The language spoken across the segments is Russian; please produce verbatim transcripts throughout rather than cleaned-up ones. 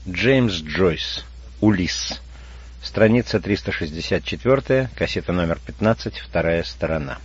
Джеймс Джойс. Улисс. Страница триста шестьдесят четыре, кассета номер пятнадцать, вторая сторона.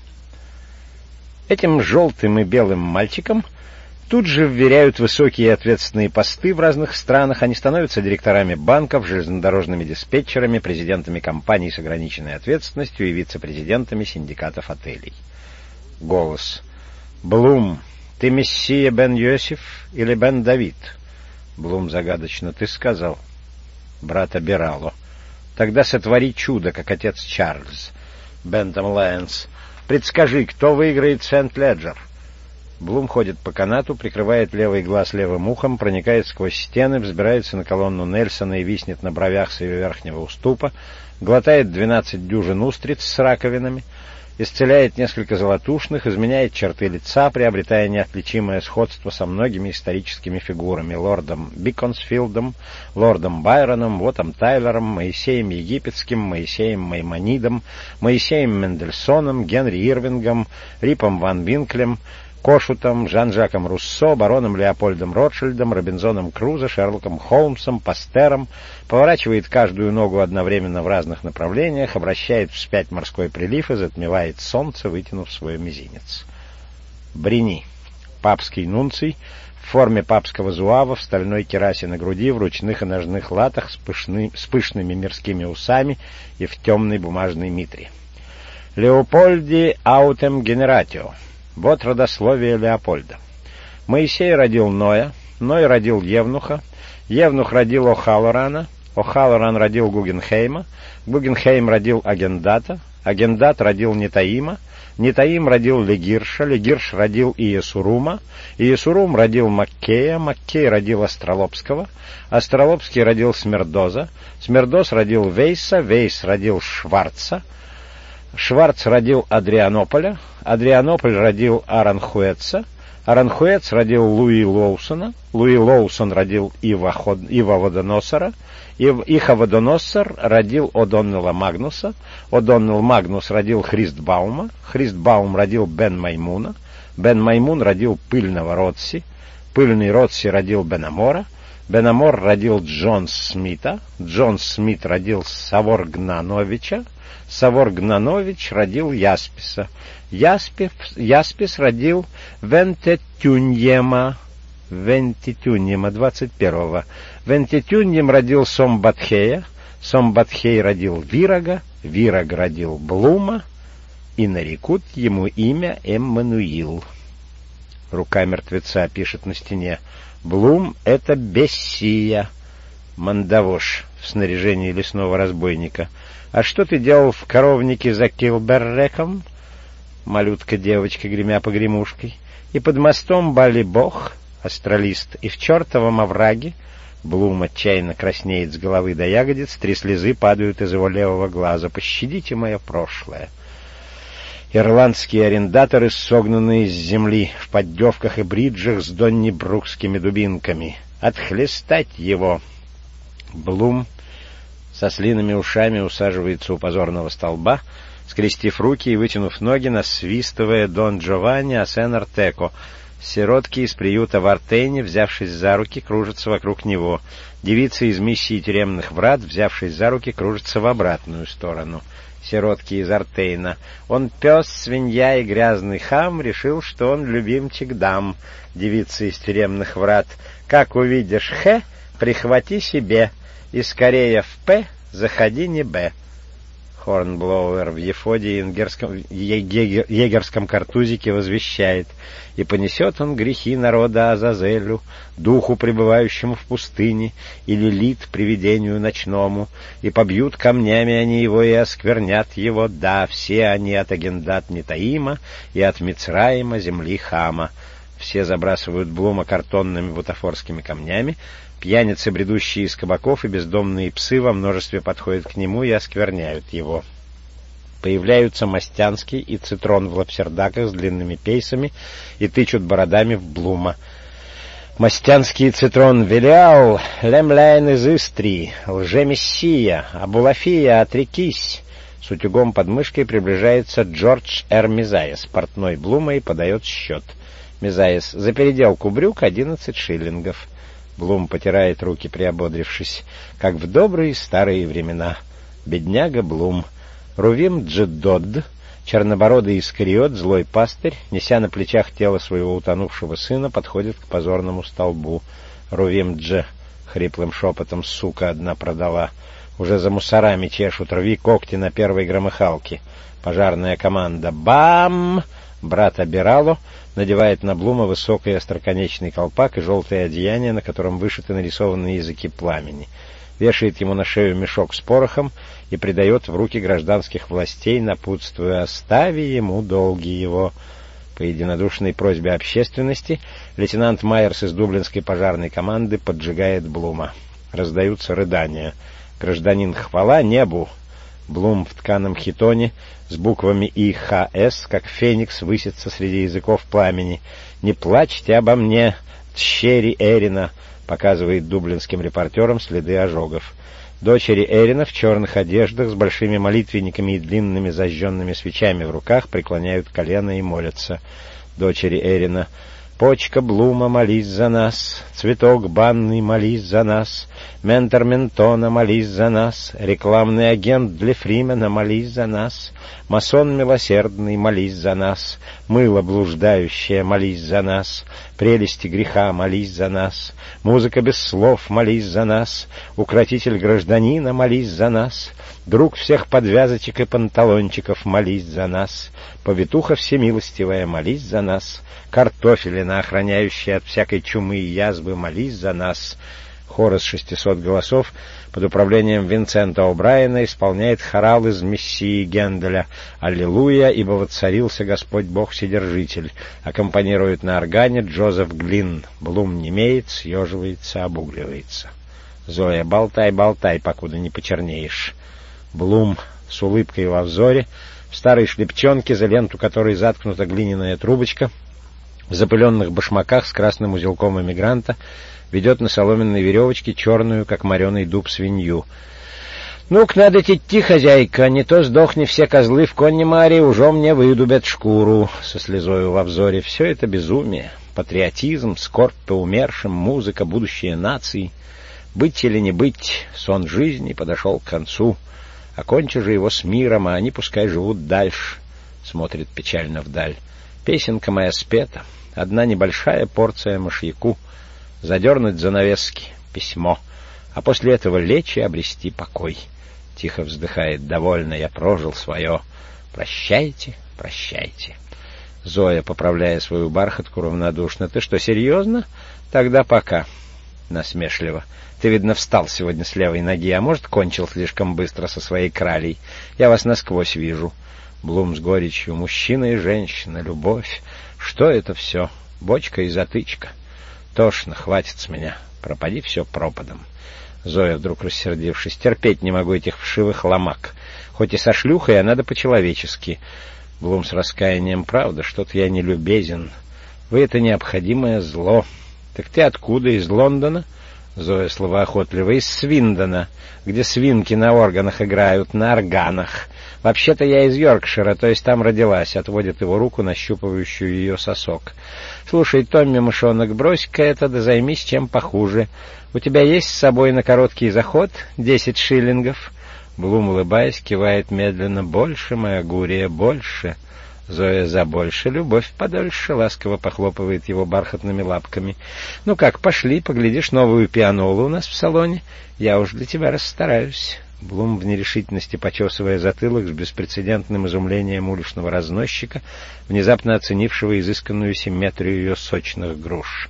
Этим желтым и белым мальчикам тут же вверяют высокие и ответственные посты в разных странах. Они становятся директорами банков, железнодорожными диспетчерами, президентами компаний с ограниченной ответственностью и вице-президентами синдикатов отелей. Голос. Блум, ты мессия Бен Йосиф или Бен Давид? Блум загадочно. Ты сказал. Брат Абирало. Тогда сотвори чудо, как отец Чарльз. Бентам Лайонс. Предскажи, кто выиграет Сент-Леджер? Блум ходит по канату, прикрывает левый глаз левым ухом, проникает сквозь стены, взбирается на колонну Нельсона и виснет на бровях с ее верхнего уступа, глотает двенадцать дюжин устриц с раковинами, исцеляет несколько золотушных, изменяет черты лица, приобретая неотличимое сходство со многими историческими фигурами: лордом Биконсфилдом, лордом Байроном, Уоттом Тайлером, Моисеем Египетским, Моисеем Маймонидом, Моисеем Мендельсоном, Генри Ирвингом, Рипом ван Винклем, Кошутом, Жан-Жаком Руссо, бароном Леопольдом Ротшильдом, Робинзоном Крузо, Шерлоком Холмсом, Пастером, поворачивает каждую ногу одновременно в разных направлениях, обращает вспять морской прилив и затмевает солнце, вытянув свой мизинец. Брини. Папский нунций в форме папского зуава, в стальной керасе на груди, в ручных и ножных латах с, пышны, с пышными мирскими усами и в темной бумажной митре. Леопольди аутем генератио. Вот родословие Леопольда. Моисей родил Ноя, Ной родил Евнуха, Евнух родил Охалорана, Охалоран родил Гугенхейма, Гугенхейм родил Агендата, Агендат родил Нетаима, Нетаим родил Легирша, Легирш родил Иесурума, Иесурум родил Маккея, Маккей родил Остролобского, Остролобский родил Смердоза, Смердоз родил Вейса, Вейс родил Шварца, Шварц родил Адрианополя, Адрианополь родил Аранхуэца, Аранхуэц родил Луи Лоусона, Луи Лоусон родил Ива, Ход... Ива Водоносора, Ив... Иха Водоносор родил О'Доннелла Магнуса, О'Доннелл Магнус родил Христбаума, Христбаум родил Бен Маймуна, Бен Маймун родил Пыльного Ротси, Пыльный Ротси родил Бенамора, Бенамор родил Джон Смита, Джон Смит родил Савор Гнановича, Савор Гнанович родил Ясписа. Яспис, Яспис родил Вентетюньема, Вентетюньема двадцать первого. Вентетюньем родил Сомбатхея, Сомбатхей родил Вирага, Вираг родил Блума, и нарекут ему имя Эммануил. Рука мертвеца пишет на стене. Блум — это Бессия. Мандавош в снаряжении лесного разбойника. А что ты делал в коровнике за Килберреком? Малютка-девочка, гремя погремушкой. И под мостом Бали-Бог, астралист, и в чертовом овраге. Блум отчаянно краснеет с головы до ягодиц, три слезы падают из его левого глаза. Пощадите мое прошлое. Ирландские арендаторы, согнанные с земли, в поддевках и бриджах с доннибрукскими дубинками. Отхлестать его. Блум со слиными ушами усаживается у позорного столба, скрестив руки и вытянув ноги, насвистывая Дон Джованни Асен Артеко. Сиротки из приюта в Артене, взявшись за руки, кружатся вокруг него. Девицы из миссии тюремных врат, взявшись за руки, кружатся в обратную сторону. Сиротки из Артейна. Он пес, свинья и грязный хам, решил, что он любимчик дам. Девицы из тюремных врат. Как увидишь Х, прихвати себе, и скорее в П заходи не Б. Хорнблоуэр в ефоде ингерском, еге, егерском картузике возвещает: «И понесет он грехи народа Азазелю, духу, пребывающему в пустыне, и лилит привидению ночному, и побьют камнями они его и осквернят его, да, все они от Агендат Нетаима и от Мицраима, земли Хама». Все забрасывают Блума картонными бутафорскими камнями. Пьяницы, бредущие из кабаков, и бездомные псы во множестве подходят к нему и оскверняют его. Появляются Мастянский и Цитрон в лапсердаках с длинными пейсами и тычут бородами в Блума. Мастянский и Цитрон: «Велиал, лемляйн из Истрии, лже-мессия, Абулафия, отрекись». С утюгом под мышкой приближается Джордж Р. Мизаес, портной Блума, и подает счет. Мизаес: «За переделку брюк одиннадцать шиллингов». Блум потирает руки, приободрившись, как в добрые старые времена. Бедняга Блум. Рувим Джеддод, чернобородый искариот, злой пастырь, неся на плечах тело своего утонувшего сына, подходит к позорному столбу. Рувим Дж, хриплым шепотом, сука одна продала. Уже за мусорами чешут, рви когти на первой громыхалке. Пожарная команда. Бам! Брат Абирало надевает на Блума высокий остроконечный колпак и желтое одеяние, на котором вышиты нарисованные языки пламени. Вешает ему на шею мешок с порохом и предает в руки гражданских властей, напутствуя: «Остави ему долги его». По единодушной просьбе общественности лейтенант Майерс из дублинской пожарной команды поджигает Блума. Раздаются рыдания. «Гражданин, хвала небу!» Блум в тканом хитоне с буквами И Х С, как феникс, высится среди языков пламени. «Не плачьте обо мне, тщери Эрина», показывает дублинским репортерам следы ожогов. Дочери Эрина в черных одеждах с большими молитвенниками и длинными зажженными свечами в руках преклоняют колено и молятся. Дочери Эрина: «Почка Блума, молись за нас, цветок банный, молись за нас, ментор Ментона, молись за нас, рекламный агент для Фримена, молись за нас, масон милосердный, молись за нас, мыло блуждающее, молись за нас, прелести греха, молись за нас, музыка без слов, молись за нас, укротитель гражданина, молись за нас, друг всех подвязочек и панталончиков, молись за нас, повитуха всемилостивая, молись за нас, картофелина, охраняющая от всякой чумы и язвы, молись за нас». Хор из шестисот голосов под управлением Винсента О'Брайена исполняет хорал из «Мессии» Генделя «Аллилуйя, ибо воцарился Господь Бог Вседержитель». Аккомпанирует на органе Джозеф Глин. Блум немеет, съеживается, обугливается. Зоя: «Болтай, болтай, покуда не почернеешь». Блум с улыбкой во взоре, в старой шлепчонке, за ленту которой заткнута глиняная трубочка, в запыленных башмаках с красным узелком эмигранта, ведет на соломенной веревочке черную, как мореный дуб, свинью. «Ну-ка, надо идти, хозяйка, не то сдохни все козлы в Коннимаре, уже мне выдубят шкуру», со слезою во взоре. Все это безумие, патриотизм, скорбь по умершим, музыка, будущее нации. Быть или не быть, сон жизни подошел к концу. Окончи же его с миром, а они пускай живут дальше. Смотрит печально вдаль. Песенка моя спета, одна небольшая порция мышьяку, задернуть занавески, письмо, а после этого лечь и обрести покой. Тихо вздыхает: «Довольно, я прожил свое. Прощайте, прощайте». Зоя, поправляя свою бархатку, равнодушно: «Ты что, серьезно? Тогда пока». Насмешливо: «Ты, видно, встал сегодня с левой ноги, а может, кончил слишком быстро со своей кралей. Я вас насквозь вижу». Блум с горечью: «Мужчина и женщина, любовь. Что это все? Бочка и затычка. Тошно, хватит с меня. Пропади все пропадом». Зоя, вдруг рассердившись: «Терпеть не могу этих вшивых ломак. Хоть и со шлюхой, а надо по-человечески». Блум с раскаянием: «Правда, что-то я не любезен. Вы — это необходимое зло». «Так ты откуда? Из Лондона?» Зоя словоохотливо: «Из Свиндона, где свинки на органах играют, на органах. Вообще-то я из Йоркшира, то есть там родилась», — отводит его руку, нащупывающую ее сосок. «Слушай, Томми, мышонок, брось-ка это, да займись чем похуже. У тебя есть с собой на короткий заход десять шиллингов?» Блум, улыбаясь, кивает медленно: «Больше, моя Гурия, больше». Зоя: «За больше, любовь подольше», — ласково похлопывает его бархатными лапками. «Ну как, пошли, поглядишь новую пианолу у нас в салоне. Я уж для тебя расстараюсь». Блум в нерешительности, почесывая затылок, с беспрецедентным изумлением уличного разносчика, внезапно оценившего изысканную симметрию ее сочных груш.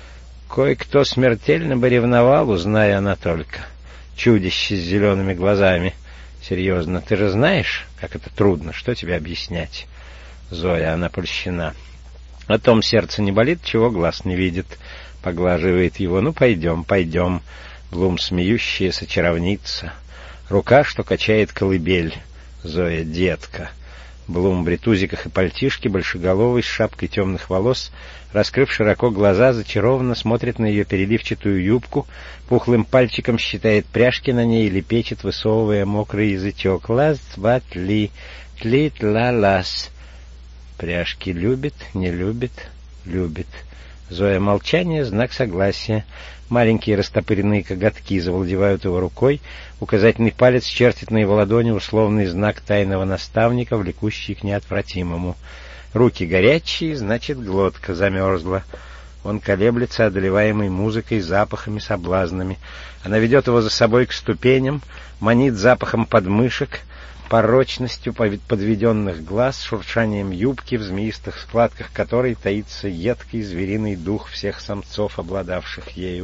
Кое-кто смертельно бы ревновал, узная она только. Чудище с зелеными глазами. «Серьезно, ты же знаешь, как это трудно, что тебе объяснять?» Зоя: «Она польщена. О том сердце не болит, чего глаз не видит». Поглаживает его: «Ну, пойдем, пойдем». Блум, смеющаяся чаровница. Рука, что качает колыбель. Зоя: «Детка». Блум в ретузиках и пальтишке, большеголовый, с шапкой темных волос, раскрыв широко глаза, зачарованно смотрит на ее переливчатую юбку, пухлым пальчиком считает пряжки на ней и лепечет, высовывая мокрый язычок: «Лас, два, тли, тли-тла-лас». Пряжки любит, не любит, любит. Зоя молчание — знак согласия. Маленькие растопыренные коготки завладевают его рукой, указательный палец чертит на его ладони условный знак тайного наставника, влекущий к неотвратимому. Руки горячие, значит, глотка замерзла. Он колеблется, одолеваемый музыкой, запахами, соблазнами. Она ведет его за собой к ступеням, манит запахом подмышек, порочностью подведенных глаз, шуршанием юбки, в змеистых складках которой таится едкий звериный дух всех самцов, обладавших ею.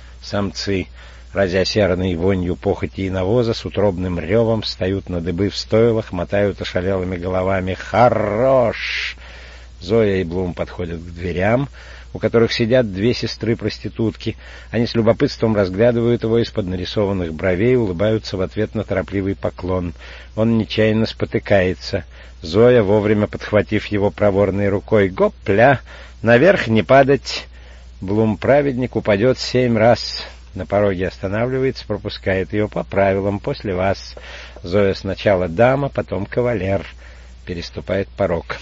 Самцы, разя серной вонью похоти и навоза, с утробным ревом встают на дыбы в стойлах, мотают ошалелыми головами. «Хорош!» Зоя и Блум подходят к дверям, у которых сидят две сестры-проститутки. Они с любопытством разглядывают его из-под нарисованных бровей, улыбаются в ответ на торопливый поклон. Он нечаянно спотыкается. Зоя, вовремя подхватив его проворной рукой: «Гопля! Наверх не падать!» Блум-праведник упадет семь раз. На пороге останавливается, пропускает ее: «По правилам, после вас». Зоя сначала дама, потом кавалер. Переступает порог.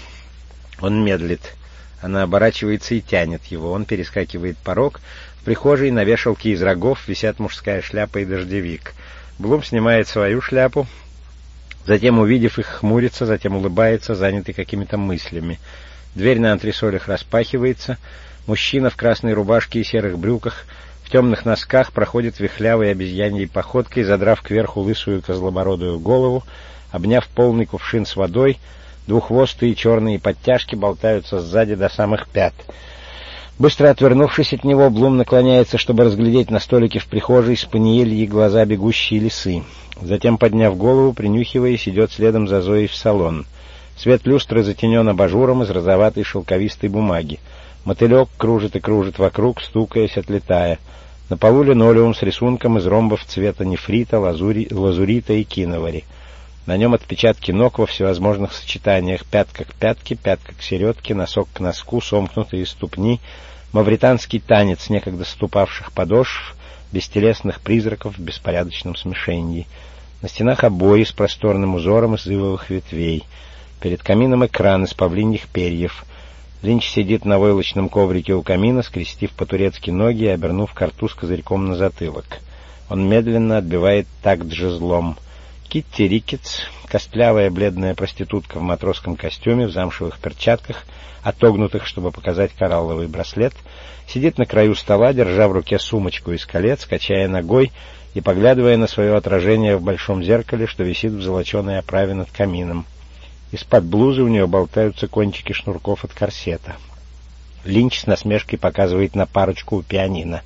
Он медлит. Она оборачивается и тянет его. Он перескакивает порог. В прихожей на вешалке из рогов висят мужская шляпа и дождевик. Блум снимает свою шляпу, затем, увидев их, хмурится, затем улыбается, занятый какими-то мыслями. Дверь на антресолях распахивается. Мужчина в красной рубашке и серых брюках, в темных носках, проходит вихлявой обезьяньей походкой, задрав кверху лысую козлобородую голову, обняв полный кувшин с водой. Двуххвостые черные подтяжки болтаются сзади до самых пят. Быстро отвернувшись от него, Блум наклоняется, чтобы разглядеть на столике в прихожей спаниельи глаза бегущей лисы. Затем, подняв голову, принюхиваясь, идет следом за Зоей в салон. Свет люстры затенен абажуром из розоватой шелковистой бумаги. Мотылек кружит и кружит вокруг, стукаясь, отлетая. На полу линолеум с рисунком из ромбов цвета нефрита, лазури, лазурита и киновари. На нем отпечатки ног во всевозможных сочетаниях: пятка к пятке, пятка к середке, носок к носку, сомкнутые ступни, мавританский танец некогда ступавших подошв, бестелесных призраков в беспорядочном смешении. На стенах обои с просторным узором из ивовых ветвей. Перед камином экран из павлиньих перьев. Линч сидит на войлочном коврике у камина, скрестив по-турецки ноги и обернув ко рту с козырьком на затылок. Он медленно отбивает такт жезлом. Китти Рикетс, костлявая бледная проститутка в матросском костюме, в замшевых перчатках, отогнутых, чтобы показать коралловый браслет, сидит на краю стола, держа в руке сумочку из колец, качая ногой и поглядывая на свое отражение в большом зеркале, что висит в золоченой оправе над камином. Из-под блузы у нее болтаются кончики шнурков от корсета. Линч с насмешкой показывает на парочку у пианино.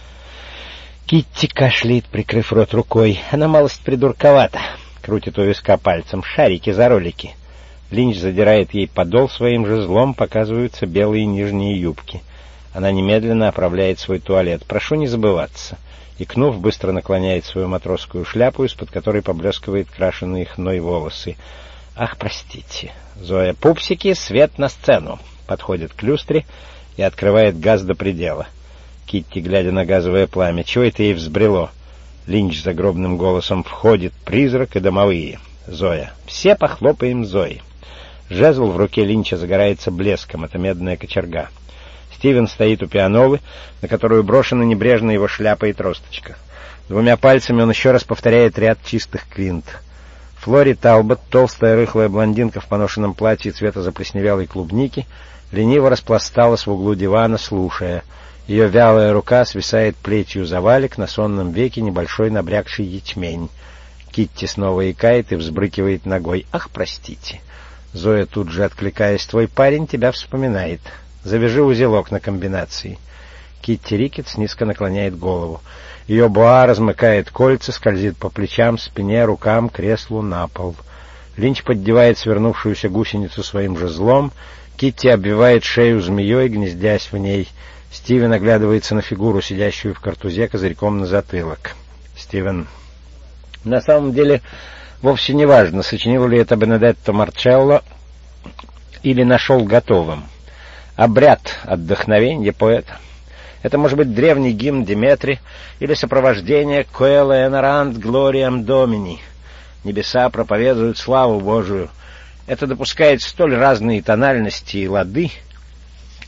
Китти кашляет, прикрыв рот рукой. Она малость придурковата. Крутит у виска пальцем. Шарики за ролики. Линч задирает ей подол своим жезлом, показываются белые нижние юбки. Она немедленно оправляет свой туалет. Прошу не забываться. Икнув, быстро наклоняет свою матросскую шляпу, из-под которой поблескивает крашеные хной волосы. Ах, простите. Зоя: пупсики, свет на сцену. Подходит к люстре и открывает газ до предела. Китти, глядя на газовое пламя: чего это ей взбрело? Линч загробным голосом: входит призрак и домовые. Зоя: все похлопаем Зои. Жезл в руке Линча загорается блеском, это медная кочерга. Стивен стоит у пианолы, на которую брошена небрежно его шляпа и тросточка. Двумя пальцами он еще раз повторяет ряд чистых квинт. Флори Талбот, толстая рыхлая блондинка в поношенном платье цвета заплесневелой клубники, лениво распласталась в углу дивана, слушая. Ее вялая рука свисает плетью за валик, на сонном веке небольшой набрякший ячмень. Китти снова икает и взбрыкивает ногой. «Ах, простите». Зоя, тут же откликаясь: «Твой парень тебя вспоминает. Завяжи узелок на комбинации». Китти Рикетс низко наклоняет голову. Ее боа размыкает кольца, скользит по плечам, спине, рукам, креслу, на пол. Линч поддевает свернувшуюся гусеницу своим жезлом. Китти обвивает шею змеей, гнездясь в ней. Стивен оглядывается на фигуру, сидящую в картузе, козырьком на затылок. Стивен: на самом деле, вовсе не важно, сочинил ли это Бенедетто Марчелло или нашел готовым. Обряд отдохновения поэта. Это может быть древний гимн Деметри или сопровождение «Coele enarant gloriam Domini». Небеса проповедуют славу Божию. Это допускает столь разные тональности и лады,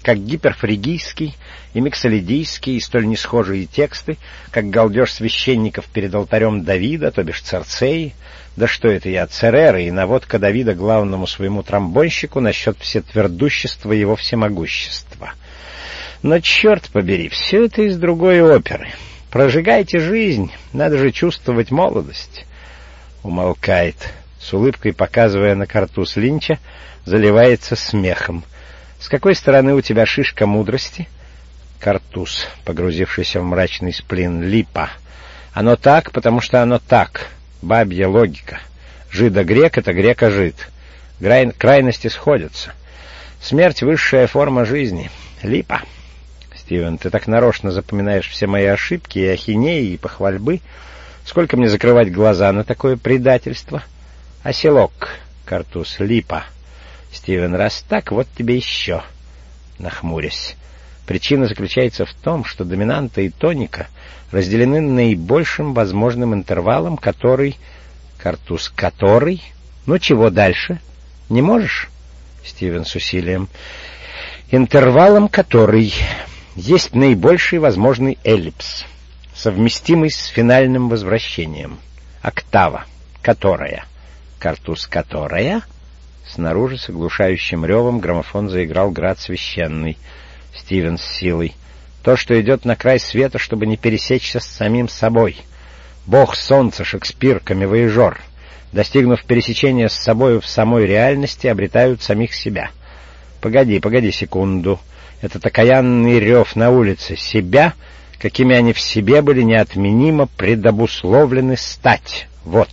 как гиперфригийский и миксолидийский, и столь несхожие тексты, как галдеж священников перед алтарем Давида, то бишь Церцеи. Да что это я, Цереры, и наводка Давида главному своему тромбонщику насчет всетвердущества его всемогущества. Но, черт побери, все это из другой оперы. Прожигайте жизнь, надо же чувствовать молодость. Умолкает, с улыбкой показывая на картуз Линча, заливается смехом. С какой стороны у тебя шишка мудрости? Картуз, погрузившийся в мрачный сплин. Липа. Оно так, потому что оно так. Бабья логика. Жидо-грек — это греко-жид. Край... Крайности сходятся. Смерть — высшая форма жизни. Липа. Стивен, ты так нарочно запоминаешь все мои ошибки и ахинеи, и похвальбы. Сколько мне закрывать глаза на такое предательство? Оселок. Картуз. Липа. Стивен, раз так, вот тебе еще. Нахмурясь. Причина заключается в том, что доминанта и тоника разделены наибольшим возможным интервалом, который... Картуз. Который? Ну, чего дальше? Не можешь? Стивен с усилием. Интервалом, который... Есть наибольший возможный эллипс, совместимый с финальным возвращением. Октава. Которая. Картуз. Которая? Снаружи с оглушающим ревом граммофон заиграл град священный. Стивен с силой. То, что идет на край света, чтобы не пересечься с самим собой. Бог солнца, Шекспир, камевояжер, достигнув пересечения с собою в самой реальности, обретают самих себя. Погоди, погоди секунду. Этот окаянный рев на улице. Себя, какими они в себе были неотменимо предобусловлены стать. Вот.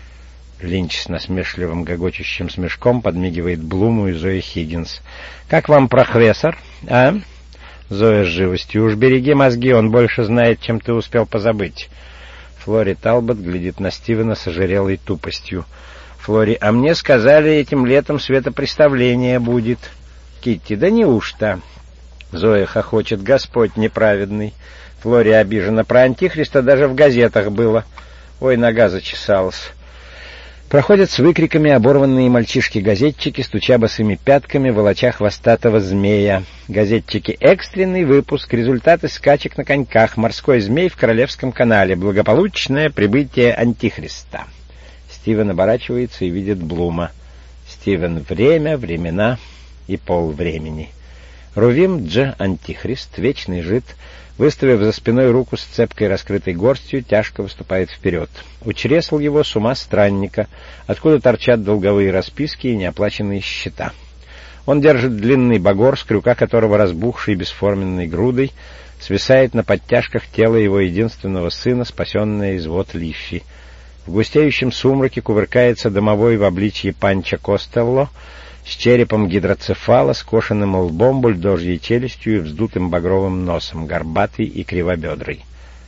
Линч с насмешливым гогочущим смешком подмигивает Блуму и Зои Хиггинс. «Как вам профессор, а?» Зоя с живостью. «Уж береги мозги, он больше знает, чем ты успел позабыть». Флори Талбот глядит на Стивена с ожирелой тупостью. Флори. «А мне сказали, этим летом светопреставление будет». Китти. «Да неужто?» Зоя хохочет. «Господь неправедный». Флори обижена. «Про Антихриста даже в газетах было». Ой, нога зачесалась. Проходят с выкриками оборванные мальчишки-газетчики, стуча босыми пятками, волоча хвостатого змея. Газетчики. Экстренный выпуск. Результаты скачек на коньках. Морской змей в Королевском канале. Благополучное прибытие Антихриста. Стивен оборачивается и видит Блума. Стивен. Время, времена и полвремени. Рувим Дж. Антихрист, вечный жид, выставив за спиной руку с цепкой раскрытой горстью, тяжко выступает вперед. У чресл его с ума странника, откуда торчат долговые расписки и неоплаченные счета. Он держит длинный багор, с крюка которого разбухшей бесформенной грудой свисает на подтяжках тело его единственного сына, спасенное из вод Лиффи. В густеющем сумраке кувыркается домовой в обличье Панча Костелло, с черепом гидроцефала, скошенным лбом, бульдожьей челюстью и вздутым багровым носом, горбатый и кривобедрый.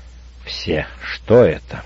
Все. Что это?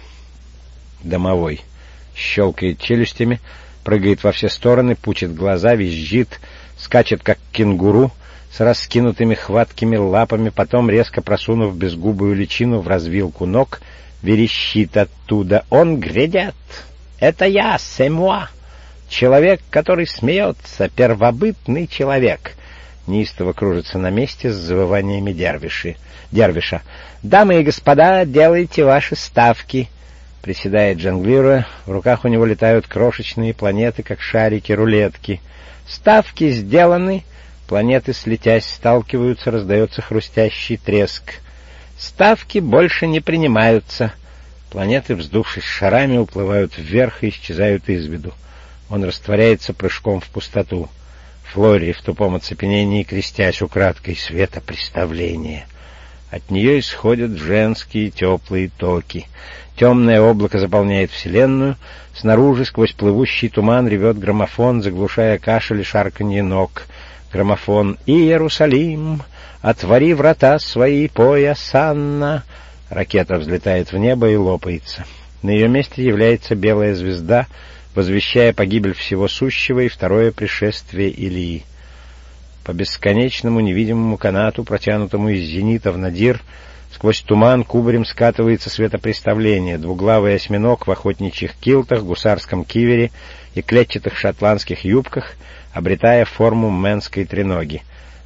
Домовой. Щелкает челюстями, прыгает во все стороны, пучит глаза, визжит, скачет, как кенгуру, с раскинутыми хваткими лапами, потом, резко просунув безгубую личину в развилку ног, верещит оттуда. «Он грядет! Это я, c'est moi! Человек, который смеется, первобытный человек!» Неистово кружится на месте с завываниями дервиши. Дервиша. «Дамы и господа, делайте ваши ставки!» Приседает, жонглируя. В руках у него летают крошечные планеты, как шарики-рулетки. «Ставки сделаны!» Планеты, слетясь, сталкиваются, раздается хрустящий треск. «Ставки больше не принимаются!» Планеты, вздувшись шарами, уплывают вверх и исчезают из виду. Он растворяется прыжком в пустоту. Флори в тупом оцепенении, крестясь украдкой, светопреставление. От нее исходят женские теплые токи. Темное облако заполняет вселенную. Снаружи, сквозь плывущий туман, ревет граммофон, заглушая кашель и шарканье ног. Граммофон. «Иерусалим, отвори врата свои, поясанна». Ракета взлетает в небо и лопается. На ее месте является белая звезда, возвещая погибель всего сущего и второе пришествие Илии. По бесконечному невидимому канату, протянутому из зенита в надир, сквозь туман кубарем скатывается светопреставление. Двуглавый осьминог в охотничьих килтах, гусарском кивере и клетчатых шотландских юбках, обретая форму мэнской треноги.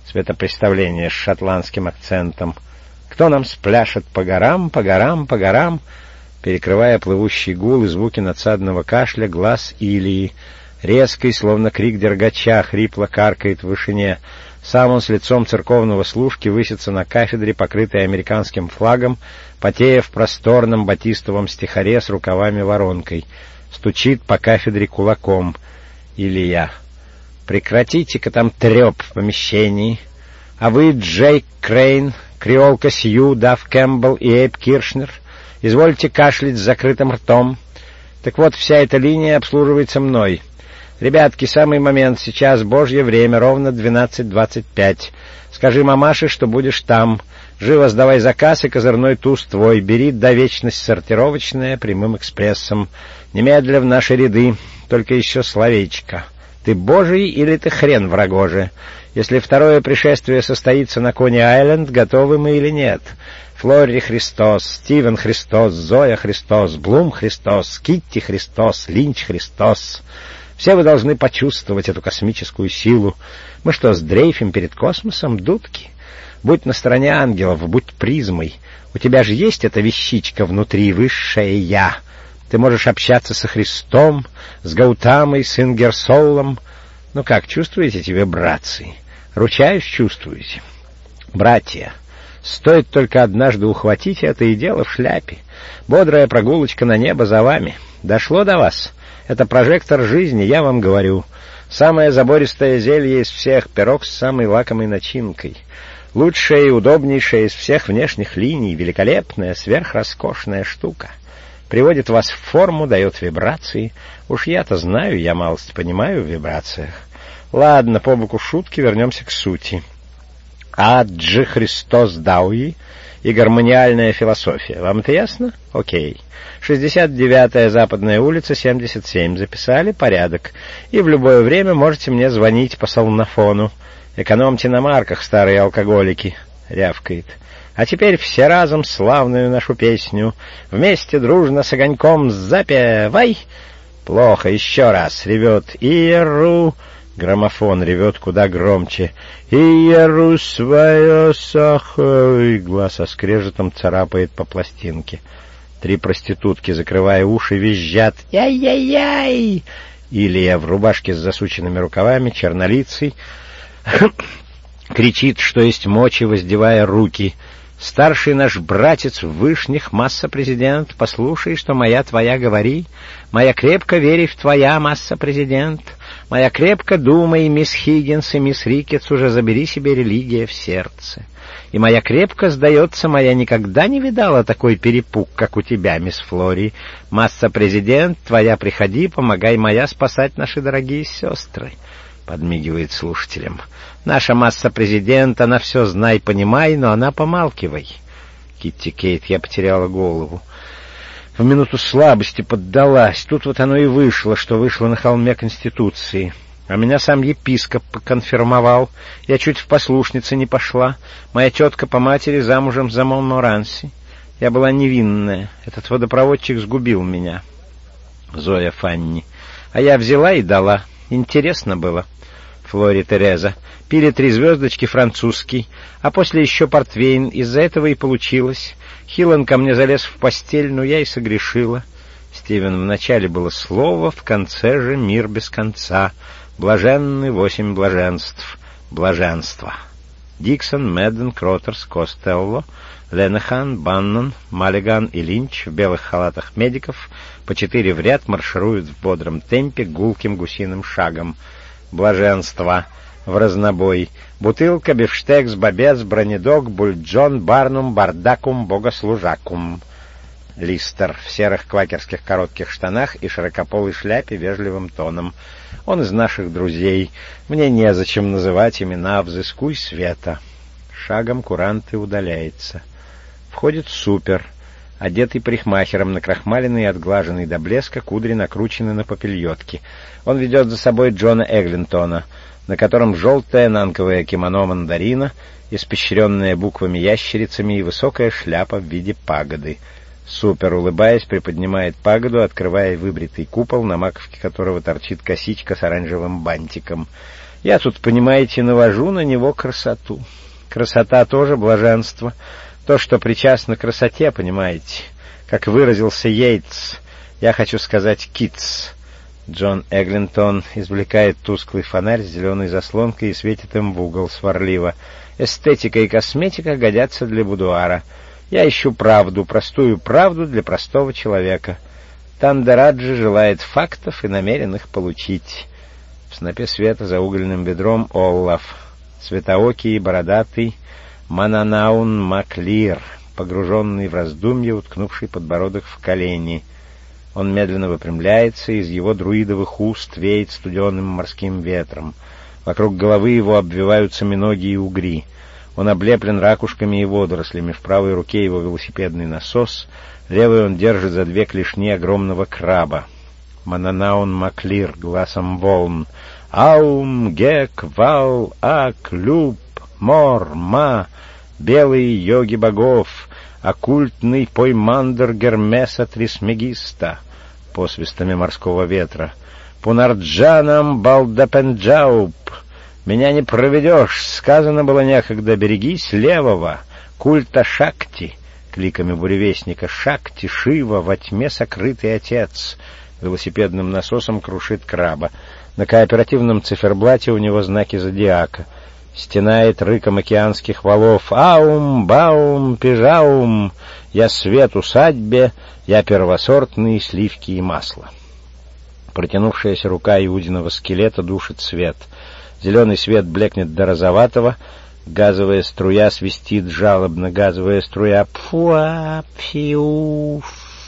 Светопреставление с шотландским акцентом. Кто нам спляшет по горам, по горам, по горам, перекрывая плывущий гул и звуки надсадного кашля, глаз Илии. Резкий, словно крик дергача, хрипло каркает в вышине. Сам он с лицом церковного служки высится на кафедре, покрытой американским флагом, потея в просторном батистовом стихаре с рукавами-воронкой. Стучит по кафедре кулаком. Илья. «Прекратите-ка там треп в помещении. А вы, Джейк Крейн, креолка Сью, Дафф Кэмпбелл и Эйб Киршнер, извольте кашлять с закрытым ртом. Так вот, вся эта линия обслуживается мной. Ребятки, самый момент, сейчас божье время, ровно двенадцать двадцать пять. Скажи мамаше, что будешь там. Живо сдавай заказ, и козырной туз твой. Бери до вечность сортировочное прямым экспрессом. Немедля в наши ряды, только еще словечко. Ты божий или ты хрен врагоже? Если второе пришествие состоится на Кони-Айленд, готовы мы или нет? Флори Христос, Стивен Христос, Зоя Христос, Блум Христос, Китти Христос, Линч Христос. Все вы должны почувствовать эту космическую силу. Мы что, сдрейфим перед космосом, дудки? Будь на стороне ангелов, будь призмой. У тебя же есть эта вещичка внутри, высшее «Я». Ты можешь общаться со Христом, с Гаутамой, с Ингерсоллом. Ну как, чувствуете эти вибрации? Ручаюсь, чувствуете. Братья, стоит только однажды ухватить это, и дело в шляпе. Бодрая прогулочка на небо за вами. Дошло до вас? Это прожектор жизни, я вам говорю. Самое забористое зелье из всех, пирог с самой лакомой начинкой. Лучшая и удобнейшая из всех внешних линий, великолепная, сверхроскошная штука. Приводит вас в форму, дает вибрации. Уж я-то знаю, я малость понимаю в вибрациях. Ладно, по боку шутки, вернемся к сути. Аджи Христос Дауи и гармониальная философия. Вам это ясно? Окей. шестьдесят девятая Западная улица, семьдесят семь. Записали? Порядок. И в любое время можете мне звонить по солнофону. Экономьте на марках, старые алкоголики. Рявкает. А теперь все разом славную нашу песню. Вместе дружно с огоньком запевай. Плохо, еще раз. Ревет Иеру. Граммофон ревет куда громче. Иеру свое сахой. Игла со скрежетом царапает по пластинке. Три проститутки, закрывая уши, визжат. Яй-яй-яй! Илья в рубашке с засученными рукавами, чернолицый, кричит, что есть мочи, воздевая руки. Старший наш братец в вышних, масса-президент, послушай, что моя твоя говори. Моя крепко вери в твоя, масса-президент. Моя крепко думай, мисс Хиггинс и мисс Рикетс, уже забери себе религия в сердце. И моя крепко, сдается, моя никогда не видала такой перепуг, как у тебя, мисс Флори. Масса-президент, твоя приходи, помогай моя спасать наши дорогие сестры. Подмигивает слушателям. Наша масса-президент, она все знай, понимай, но она помалкивай. Китти Кейт, я потеряла голову. В минуту слабости поддалась. Тут вот оно и вышло, что вышло на холме Конституции. А меня сам епископ конфирмовал. Я чуть в послушницы не пошла. Моя тетка по матери замужем за Монморанси. Я была невинная. Этот водопроводчик сгубил меня. Зоя Фанни. А я взяла и дала. Интересно было. Флори Тереза. Пили три звездочки французский, а после еще портвейн. Из-за этого и получилось. Хилан ко мне залез в постель, но я и согрешила. Стивен, в начале было слово, в конце же мир без конца. Блаженны восемь блаженств. Блаженство. Диксон, Медден, Кротерс, Костелло, Ленахан, Баннон, Маллиган и Линч в белых халатах медиков по четыре в ряд маршируют в бодром темпе гулким гусиным шагом. Блаженство. В разнобой. Бутылка, бифштекс, бобец, бронедог, бульджон, барнум, бардакум, богослужакум. Листер в серых квакерских коротких штанах и широкополой шляпе вежливым тоном. Он из наших друзей. Мне незачем называть имена, взыскуй света. Шагом куранты удаляется. Входит Супер, одетый парикмахером, накрахмаленный и отглаженный до блеска, кудри накручены на попельотки. Он ведет за собой Джона Эглинтона, на котором желтое нанковое кимоно мандарина, испещренное буквами-ящерицами, и высокая шляпа в виде пагоды. Супер, улыбаясь, приподнимает пагоду, открывая выбритый купол, на маковке которого торчит косичка с оранжевым бантиком. Я тут, понимаете, навожу на него красоту. Красота тоже блаженство. То, что причастно к красоте, понимаете. Как выразился Йейтс, я хочу сказать Китс. Джон Эглинтон извлекает тусклый фонарь с зеленой заслонкой и светит им в угол сварливо. Эстетика и косметика годятся для будуара. Я ищу правду, простую правду для простого человека. Тандераджи желает фактов и намерен их получить. В снопе света за угольным бедром Оллаф, светоокий и бородатый Мананаун Маклир, погруженный в раздумье, уткнувший подбородок в колени. Он медленно выпрямляется, из его друидовых уст веет студеным морским ветром. Вокруг головы его обвиваются миноги и угри. Он облеплен ракушками и водорослями. В правой руке его велосипедный насос, левой он держит за две клешни огромного краба. Мананаун Маклир глазом волн. Аум, гек, вал, ак, люб, мор, ма, белые йоги богов, оккультный поймандер Гермеса Трисмегиста, посвистами морского ветра. Пунарджанам Балдапенджауб, меня не проведешь, сказано было некогда, берегись левого, культа Шакти, кликами буревестника, Шакти, Шива, во тьме сокрытый отец, велосипедным насосом крушит краба. На кооперативном циферблате у него знаки зодиака. Стенает рыком океанских валов. Аум, баум, пижаум, я свет усадьбе, я первосортные сливки и масло. Протянувшаяся рука Иудиного скелета душит свет. Зеленый свет блекнет до розоватого. Газовая струя свистит жалобно. Газовая струя. Пфуа, пфиуф.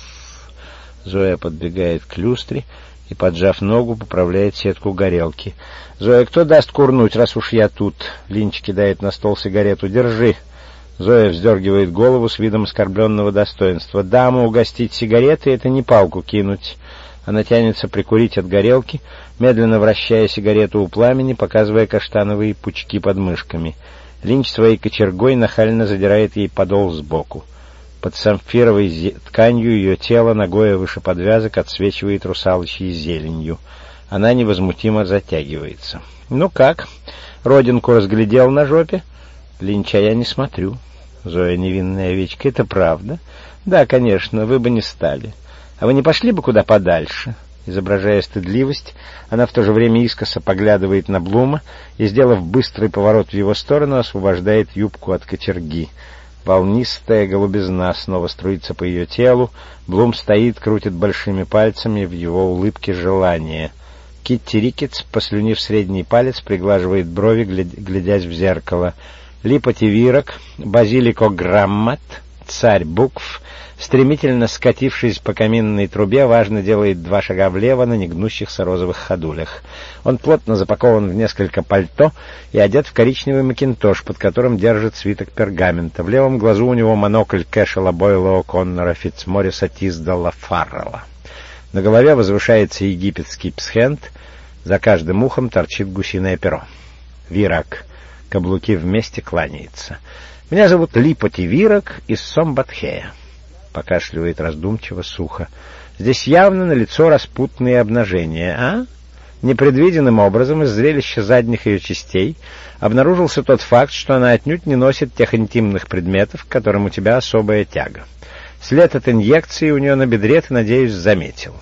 Зоя подбегает к люстре и, поджав ногу, поправляет сетку горелки. «Зоя, кто даст курнуть, раз уж я тут?» Линч кидает на стол сигарету. «Держи». Зоя вздергивает голову с видом оскорбленного достоинства. «Даму угостить сигареты — это не палку кинуть». Она тянется прикурить от горелки, медленно вращая сигарету у пламени, показывая каштановые пучки под мышками. Линч своей кочергой нахально задирает ей подол сбоку. Под самфировой тканью ее тело, ногое выше подвязок, отсвечивает русалочьей зеленью. Она невозмутимо затягивается. «Ну как? Родинку разглядел на жопе?» «Линча я не смотрю». Зоя, невинная овечка. «Это правда?» «Да, конечно, вы бы не стали. А вы не пошли бы куда подальше?» Изображая стыдливость, она в то же время искоса поглядывает на Блума и, сделав быстрый поворот в его сторону, освобождает юбку от кочерги. Волнистая голубизна снова струится по ее телу. Блум стоит, крутит большими пальцами, в его улыбке желание. Китти Рикетс, послюнив средний палец, приглаживает брови, глядясь в зеркало. Липотивирок, базиликограммат, царь букв, стремительно скатившись по каминной трубе, важно делает два шага влево на негнущихся розовых ходулях. Он плотно запакован в несколько пальто и одет в коричневый макинтош, под которым держит свиток пергамента. В левом глазу у него монокль Кэшела Бойла О'Коннора Фитцмориса Тиздала Фаррелла. На голове возвышается египетский псхент, за каждым ухом торчит гусиное перо. Вирак. Каблуки вместе кланяется. «Меня зовут Липоти Вирак из Сомбатхея». Покашливает раздумчиво, сухо. «Здесь явно налицо распутные обнажения, а?» Непредвиденным образом из зрелища задних ее частей обнаружился тот факт, что она отнюдь не носит тех интимных предметов, к которым у тебя особая тяга. След от инъекции у нее на бедре, ты, надеюсь, заметил.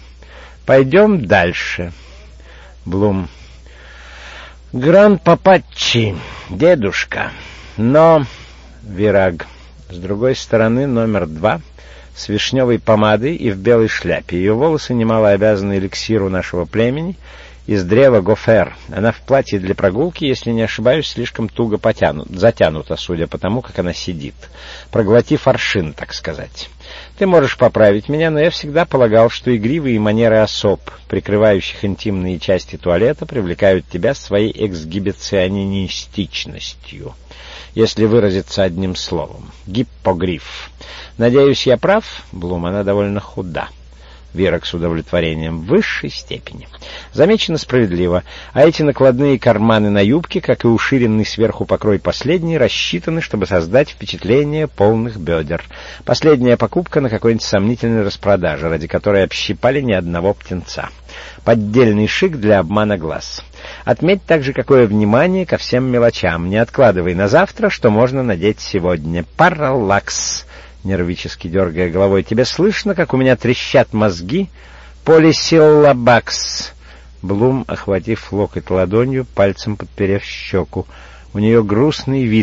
Пойдем дальше. Блум. Гран-папаччи, дедушка. Но... Вираг. С другой стороны, номер два, с вишневой помадой и в белой шляпе. Ее волосы немало обязаны эликсиру нашего племени из древа гофер. Она в платье для прогулки, если не ошибаюсь, слишком туго потянут, затянута, судя по тому, как она сидит, проглотив аршин, так сказать. Ты можешь поправить меня, но я всегда полагал, что игривые манеры особ, прикрывающих интимные части туалета, привлекают тебя своей эксгибиционистичностью, если выразиться одним словом. Гиппогриф. Надеюсь, я прав? Блум, она довольно худа. Вирак с удовлетворением. В высшей степени. Замечено справедливо. А эти накладные карманы на юбке, как и уширенный сверху покрой последний, рассчитаны, чтобы создать впечатление полных бедер. Последняя покупка на какой-нибудь сомнительной распродаже, ради которой общипали ни одного птенца. Поддельный шик для обмана глаз. Отметь также, какое внимание ко всем мелочам. Не откладывай на завтра, что можно надеть сегодня. Параллакс, нервически дергая головой. Тебе слышно, как у меня трещат мозги? Полисиллабакс. Блум, охватив локоть ладонью, пальцем подперев щеку. У нее грустный вид.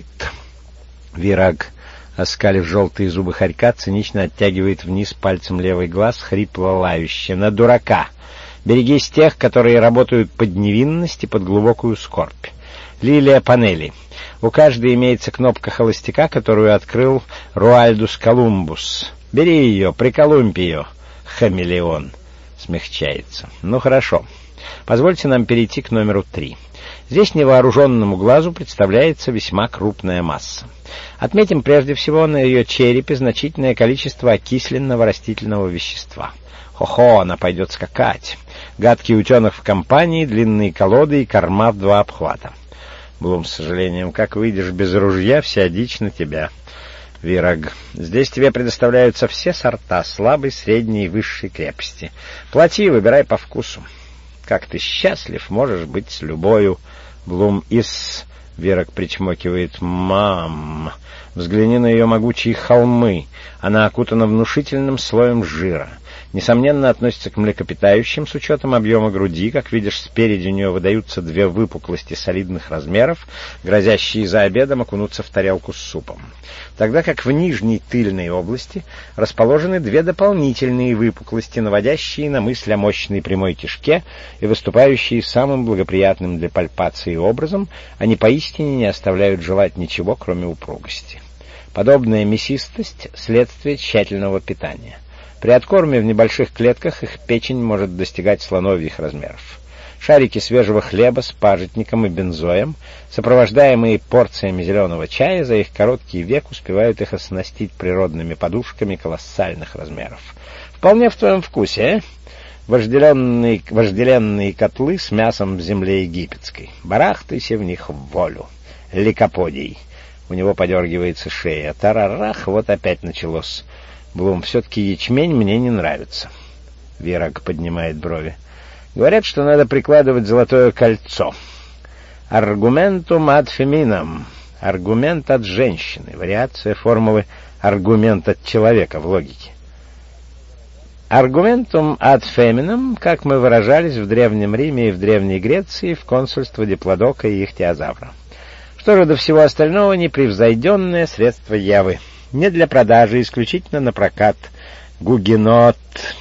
Вираг, оскалив желтые зубы хорька, цинично оттягивает вниз пальцем левый глаз, хрипло лающе. На дурака! Берегись тех, которые работают под невинность и под глубокую скорбь. Лилия Панелли. У каждой имеется кнопка холостяка, которую открыл Руальдус Колумбус. Бери ее, приколумбь ее. Хамелеон. Смягчается. Ну, хорошо. Позвольте нам перейти к номеру три. Здесь невооруженному глазу представляется весьма крупная масса. Отметим прежде всего на ее черепе значительное количество окисленного растительного вещества. Хо-хо, она пойдет скакать. Гадкий утенок в компании, длинные колоды и корма в два обхвата. Блум, с сожалением, как выйдешь без ружья, вся дичь на тебя. Вираг, здесь тебе предоставляются все сорта слабой, средней и высшей крепости. Плати, выбирай по вкусу. Как ты счастлив можешь быть с любою. Блум, из... Вираг причмокивает. Мам, взгляни на ее могучие холмы. Она окутана внушительным слоем жира. Несомненно, относится к млекопитающим с учетом объема груди. Как видишь, спереди у нее выдаются две выпуклости солидных размеров, грозящие за обедом окунуться в тарелку с супом. Тогда как в нижней тыльной области расположены две дополнительные выпуклости, наводящие на мысль о мощной прямой кишке и выступающие самым благоприятным для пальпации образом, они поистине не оставляют желать ничего, кроме упругости. Подобная мясистость — следствие тщательного питания. При откорме в небольших клетках их печень может достигать слоновьих размеров. Шарики свежего хлеба с пажитником и бензоем, сопровождаемые порциями зеленого чая, за их короткий век успевают их оснастить природными подушками колоссальных размеров. Вполне в твоем вкусе, э? Вожделенные, вожделенные котлы с мясом в земле египетской. Барахтайся в них в волю. Ликоподий. У него подергивается шея. Тарарах, вот опять началось. Блум, все-таки ячмень мне не нравится. Вираг поднимает брови. Говорят, что надо прикладывать золотое кольцо. Аргументум ад феминам. Аргумент от женщины. Вариация формулы аргумент от человека в логике. Аргументум ад феминам, как мы выражались в Древнем Риме и в Древней Греции в консульство Диплодока и Ихтиозавра. Что же до всего остального, непревзойденное средство явы. Не для продажи, исключительно на прокат. Гугенот.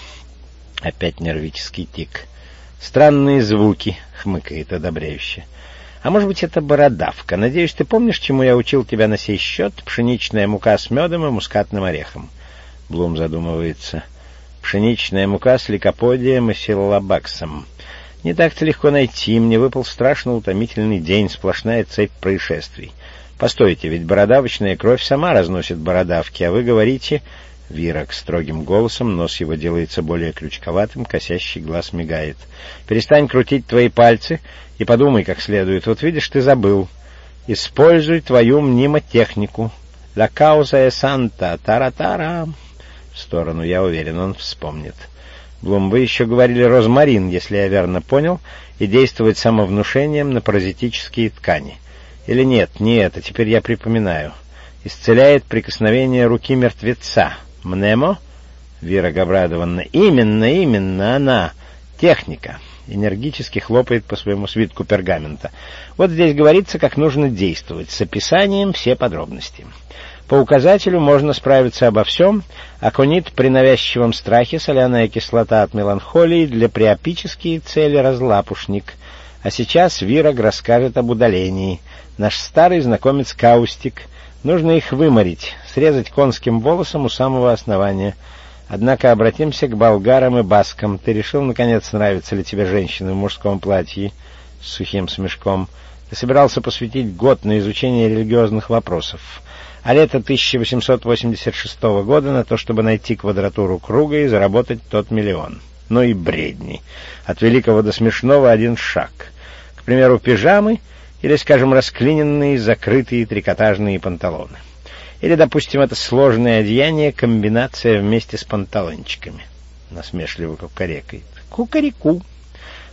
Опять нервический тик. Странные звуки, хмыкает одобряюще. А может быть, это бородавка? Надеюсь, ты помнишь, чему я учил тебя на сей счет? Пшеничная мука с медом и мускатным орехом. Блум задумывается. Пшеничная мука с ликоподием и силлабаксом. Не так-то легко найти. Мне выпал страшно утомительный день, сплошная цепь происшествий. Постойте, ведь бородавочная кровь сама разносит бородавки, а вы говорите... Вираг строгим голосом, нос его делается более крючковатым, косящий глаз мигает. Перестань крутить твои пальцы и подумай как следует. Вот видишь, ты забыл. Используй твою мнемотехнику. La causa è santa. Тара-тара. В сторону, я уверен, он вспомнит. Блум, вы еще говорили розмарин, если я верно понял, и действовать самовнушением на паразитические ткани. Или нет, не это, теперь я припоминаю. Исцеляет прикосновение руки мертвеца. Мнемо? Вираг обрадованно. Именно, именно она. Техника. Энергически хлопает по своему свитку пергамента. Вот здесь говорится, как нужно действовать. С описанием все подробности. По указателю можно справиться обо всем. Аконит при навязчивом страхе, соляная кислота от меланхолии, для приопические цели разлапушник. А сейчас Вираг расскажет об удалении. Наш старый знакомец Каустик. Нужно их выморить, срезать конским волосом у самого основания. Однако обратимся к болгарам и баскам. Ты решил, наконец, нравится ли тебе женщина в мужском платье? С сухим смешком. Ты собирался посвятить год на изучение религиозных вопросов, а лето тысяча восемьсот восемьдесят шестого года на то, чтобы найти квадратуру круга и заработать тот миллион. Ну и бредни. От великого до смешного один шаг. К примеру, пижамы или, скажем, расклиненные закрытые трикотажные панталоны. Или, допустим, это сложное одеяние, комбинация вместе с панталончиками. Насмешливо кукарекает. Кукареку.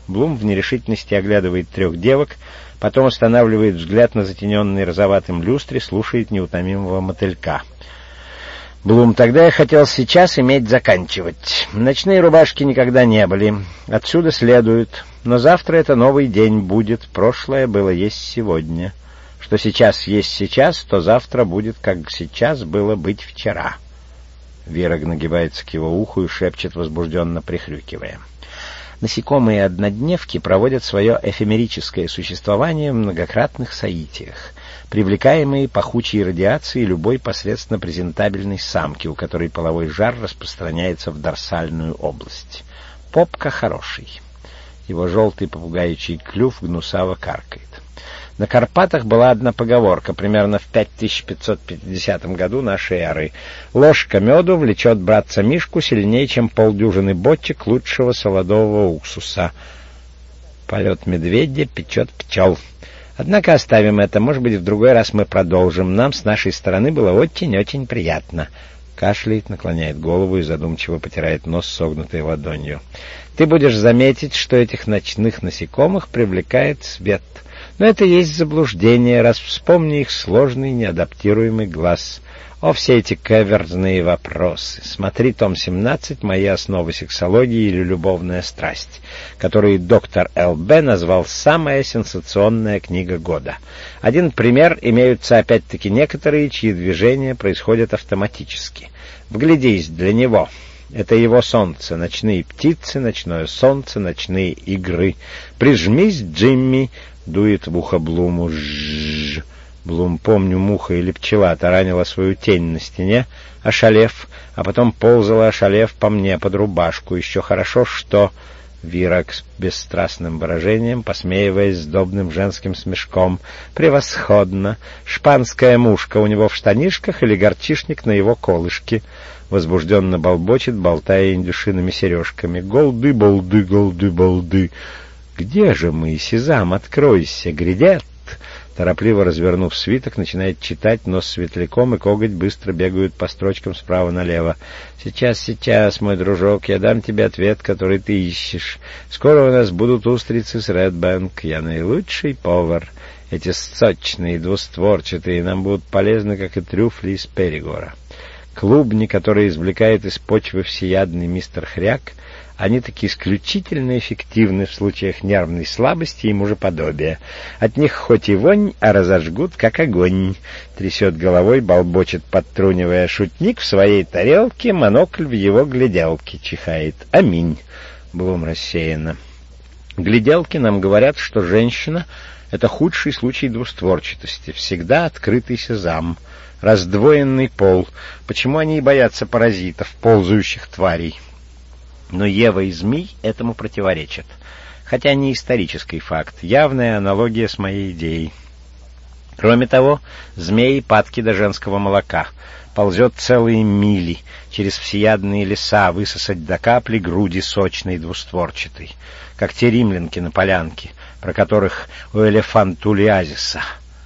Блум в нерешительности оглядывает трех девок, потом останавливает взгляд на затененной розоватым люстре, слушает неутомимого мотылька. Блум: тогда я хотел сейчас иметь заканчивать. Ночные рубашки никогда не были. Отсюда следует. Но завтра это новый день будет. Прошлое было есть сегодня. Что сейчас есть сейчас, то завтра будет, как сейчас было быть вчера. Вираг нагибается к его уху и шепчет, возбужденно прихрюкивая. Насекомые-однодневки проводят свое эфемерическое существование в многократных соитиях, привлекаемые пахучей радиацией любой посредственно презентабельной самки, у которой половой жар распространяется в дорсальную область. Попка хороший. Его желтый попугаючий клюв гнусаво каркает. На Карпатах была одна поговорка, примерно в пять тысяч пятьсот пятидесятом году нашей эры. Ложка меду влечет братца Мишку сильнее, чем полдюжины бочек лучшего солодового уксуса. Полет медведя печет пчел. Однако оставим это, может быть, в другой раз мы продолжим. Нам с нашей стороны было очень-очень приятно. Кашляет, наклоняет голову и задумчиво потирает нос согнутой ладонью. Ты будешь заметить, что этих ночных насекомых привлекает свет. Но это есть заблуждение, раз вспомни их сложный, неадаптируемый глаз. О, все эти каверзные вопросы. Смотри том семнадцать «Мои основы сексологии» или «Любовная страсть», который доктор Эл Бэ назвал «самая сенсационная книга года». Один пример: имеются опять-таки некоторые, чьи движения происходят автоматически. Вглядись, для него. Это его солнце, ночные птицы, ночное солнце, ночные игры. Прижмись, Джимми, дует в ухо Блуму. Жжж. Блум: помню, муха или пчела таранила свою тень на стене, ошалев, а потом ползала, ошалев, по мне под рубашку. Еще хорошо, что... Вираг с бесстрастным выражением, посмеиваясь сдобным женским смешком. Превосходно! Шпанская мушка у него в штанишках или горчишник на его колышке. Возбужденно болбочет, болтая индюшиными сережками. Голды, балды, голды, балды. Где же мы, Сезам, откройся, грядет! Торопливо развернув свиток, начинает читать, но с светляком и коготь быстро бегают по строчкам справа налево. «Сейчас, сейчас, мой дружок, я дам тебе ответ, который ты ищешь. Скоро у нас будут устрицы с Редбэнк. Я наилучший повар. Эти сочные, двустворчатые, нам будут полезны, как и трюфли из Перегора. Клубни, которые извлекает из почвы всеядный мистер Хряк, они таки исключительно эффективны в случаях нервной слабости и мужеподобия. От них хоть и вонь, а разожгут, как огонь». Трясет головой, болбочет, подтрунивая. «Шутник в своей тарелке, монокль в его гляделке», чихает. «Аминь». Блум рассеянно. Гляделки нам говорят, что женщина — это худший случай двустворчатости. Всегда открытый сезам. Раздвоенный пол. Почему они и боятся паразитов, ползающих тварей? Но Ева и змей этому противоречат. Хотя не исторический факт, явная аналогия с моей идеей. Кроме того, змеи падки до женского молока. Ползет целые мили через всеядные леса высосать до капли груди сочной двустворчатой, как те римлянки на полянке, про которых у Элефантулиазиса.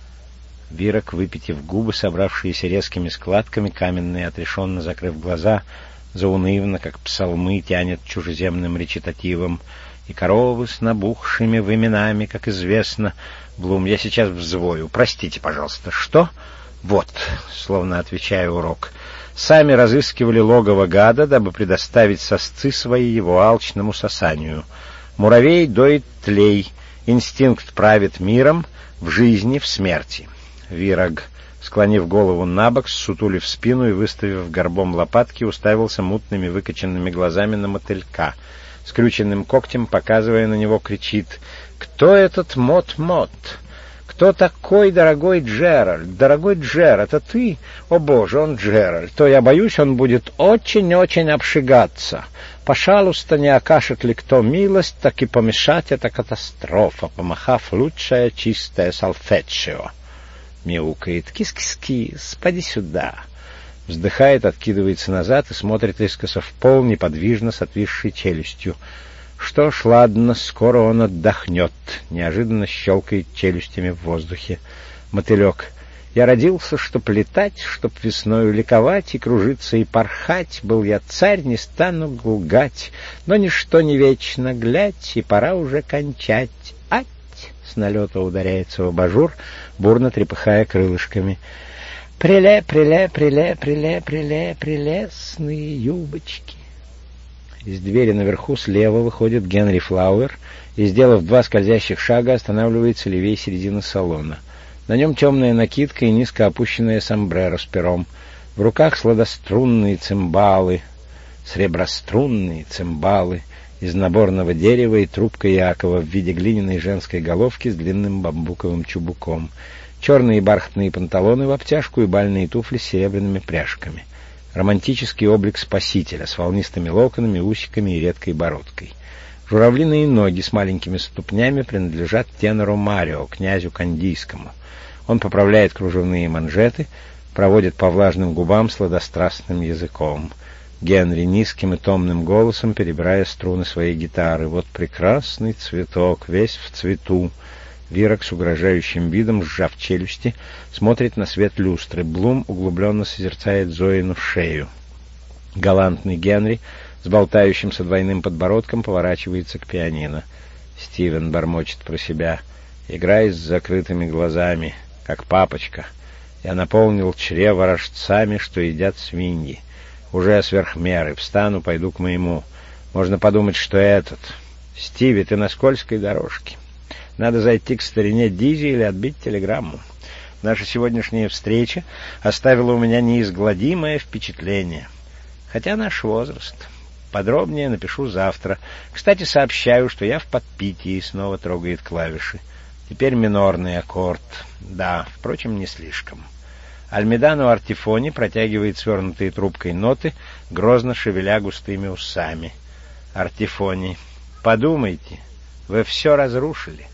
Вираг, выпитив губы, собравшиеся резкими складками, каменные, отрешенно закрыв глаза, заунывно, как псалмы, тянет чужеземным речитативом. И коровы с набухшими выменами, как известно. Блум: я сейчас взвою. Простите, пожалуйста. Что? Вот, словно отвечая урок. Сами разыскивали логово гада, дабы предоставить сосцы свои его алчному сосанию. Муравей доит тлей. Инстинкт правит миром в жизни, в смерти. Вираг, склонив голову набок, ссутулив спину и выставив горбом лопатки, уставился мутными выкоченными глазами на мотылька. Скрюченным когтем, показывая на него, кричит: «Кто этот Мот-Мот? Кто такой дорогой Джеральд? Дорогой Джер, это ты? О, Боже, он Джеральд. То я боюсь, он будет очень-очень обшигаться. Пожалуйста, не окажет ли кто милость, так и помешать — это катастрофа, помахав лучшее чистое сольфеджио». Мяукает: «Кис-кис-кис, поди сюда». Вздыхает, откидывается назад и смотрит искоса в пол, неподвижно, с отвисшей челюстью. Что ж, ладно, скоро он отдохнет. Неожиданно щелкает челюстями в воздухе. Мотылек: Я родился, чтоб летать, чтоб весною ликовать и кружиться и порхать. Был я царь, не стану лгать, но ничто не вечно, глядь, и пора уже кончать. Ать! С налета ударяется в абажур, бурно трепыхая крылышками. Приле, приле, приле, приле, приле, прелестные юбочки. Из двери наверху слева выходит Генри Флауэр и, сделав два скользящих шага, останавливается левее середины салона. На нем темная накидка и низко опущенная сомбреро с пером. В руках сладострунные цимбалы, среброструнные цимбалы из наборного дерева и трубка Якова в виде глиняной женской головки с длинным бамбуковым чубуком. Черные бархатные панталоны в обтяжку и бальные туфли с серебряными пряжками. Романтический облик спасителя с волнистыми локонами, усиками и редкой бородкой. Журавлиные ноги с маленькими ступнями принадлежат тенору Марио, князю Кандийскому. Он поправляет кружевные манжеты, проводит по влажным губам сладострастным языком. Генри низким и томным голосом, перебирая струны своей гитары. Вот прекрасный цветок, весь в цвету. Вирок с угрожающим видом, сжав челюсти, смотрит на свет люстры. Блум углубленно созерцает Зоину шею. Галантный Генри с болтающимся двойным подбородком поворачивается к пианино. Стивен бормочет про себя, играя с закрытыми глазами, как папочка. Я наполнил чрево рожцами, что едят свиньи. Уже сверх меры. Встану, пойду к моему. Можно подумать, что этот. Стиви, ты на скользкой дорожке. Надо зайти к старине Дизи или отбить телеграмму. Наша сегодняшняя встреча оставила у меня неизгладимое впечатление. Хотя наш возраст. Подробнее напишу завтра. Кстати, сообщаю, что я в подпитии, снова трогает клавиши. Теперь минорный аккорд. Да, впрочем, не слишком. Альмедано Артифони протягивает свернутые трубкой ноты, грозно шевеля густыми усами. Артифони. Подумайте, вы все разрушили.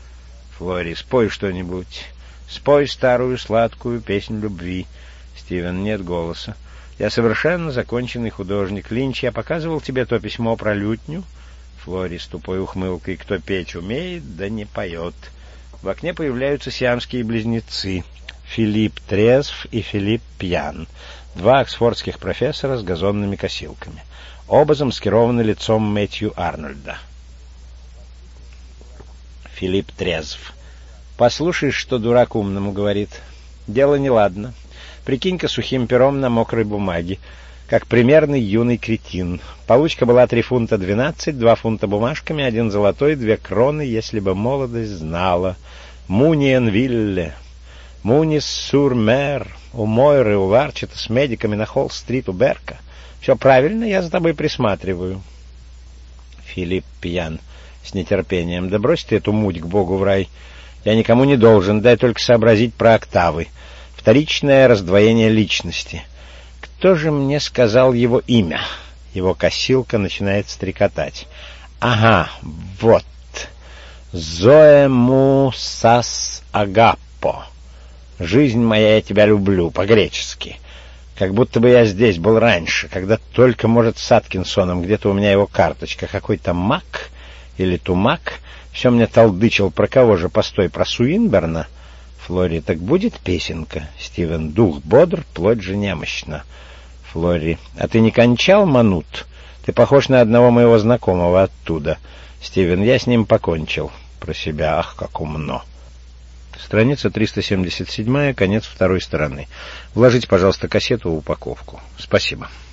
Флори, спой что-нибудь. Спой старую сладкую песнь любви. Стивен, нет голоса. Я совершенно законченный художник. Линч, я показывал тебе то письмо про лютню? Флори с тупой ухмылкой. Кто петь умеет, да не поет. В окне появляются сиамские близнецы. Филипп трезв и Филипп пьян. Два оксфордских профессора с газонными косилками. Оба замаскированы лицом Мэтью Арнольда. Филипп трезв. Послушай, что дурак умному говорит. Дело неладно. Прикинь-ка сухим пером на мокрой бумаге, как примерный юный кретин. Получка была три фунта двенадцать, два фунта бумажками, один золотой, две кроны, если бы молодость знала. Муниенвилле, Мунис-сур-Мер, у Мойры, у Ларчета, с медиками на Холл-стрит, у Берка. Все правильно, я за тобой присматриваю. Филипп пьян. С нетерпением. Да брось ты эту муть к Богу в рай. Я никому не должен, дай только сообразить про октавы. Вторичное раздвоение личности. Кто же мне сказал его имя? Его косилка начинает стрекотать. Ага, вот. Зоэмусас агаппо. Жизнь моя, я тебя люблю, по-гречески. Как будто бы я здесь был раньше, когда только, может, с Аткинсоном, где-то у меня его карточка, какой-то Мак или Тумак, все мне толдычил, про кого же, постой, про Суинберна? Флори, так будет песенка? Стивен, дух бодр, плоть же немощна. Флори, а ты не кончал, Манут? Ты похож на одного моего знакомого оттуда. Стивен, я с ним покончил. Про себя, ах, как умно. Страница триста семьдесят семь, конец второй стороны. Вложите, пожалуйста, кассету в упаковку. Спасибо.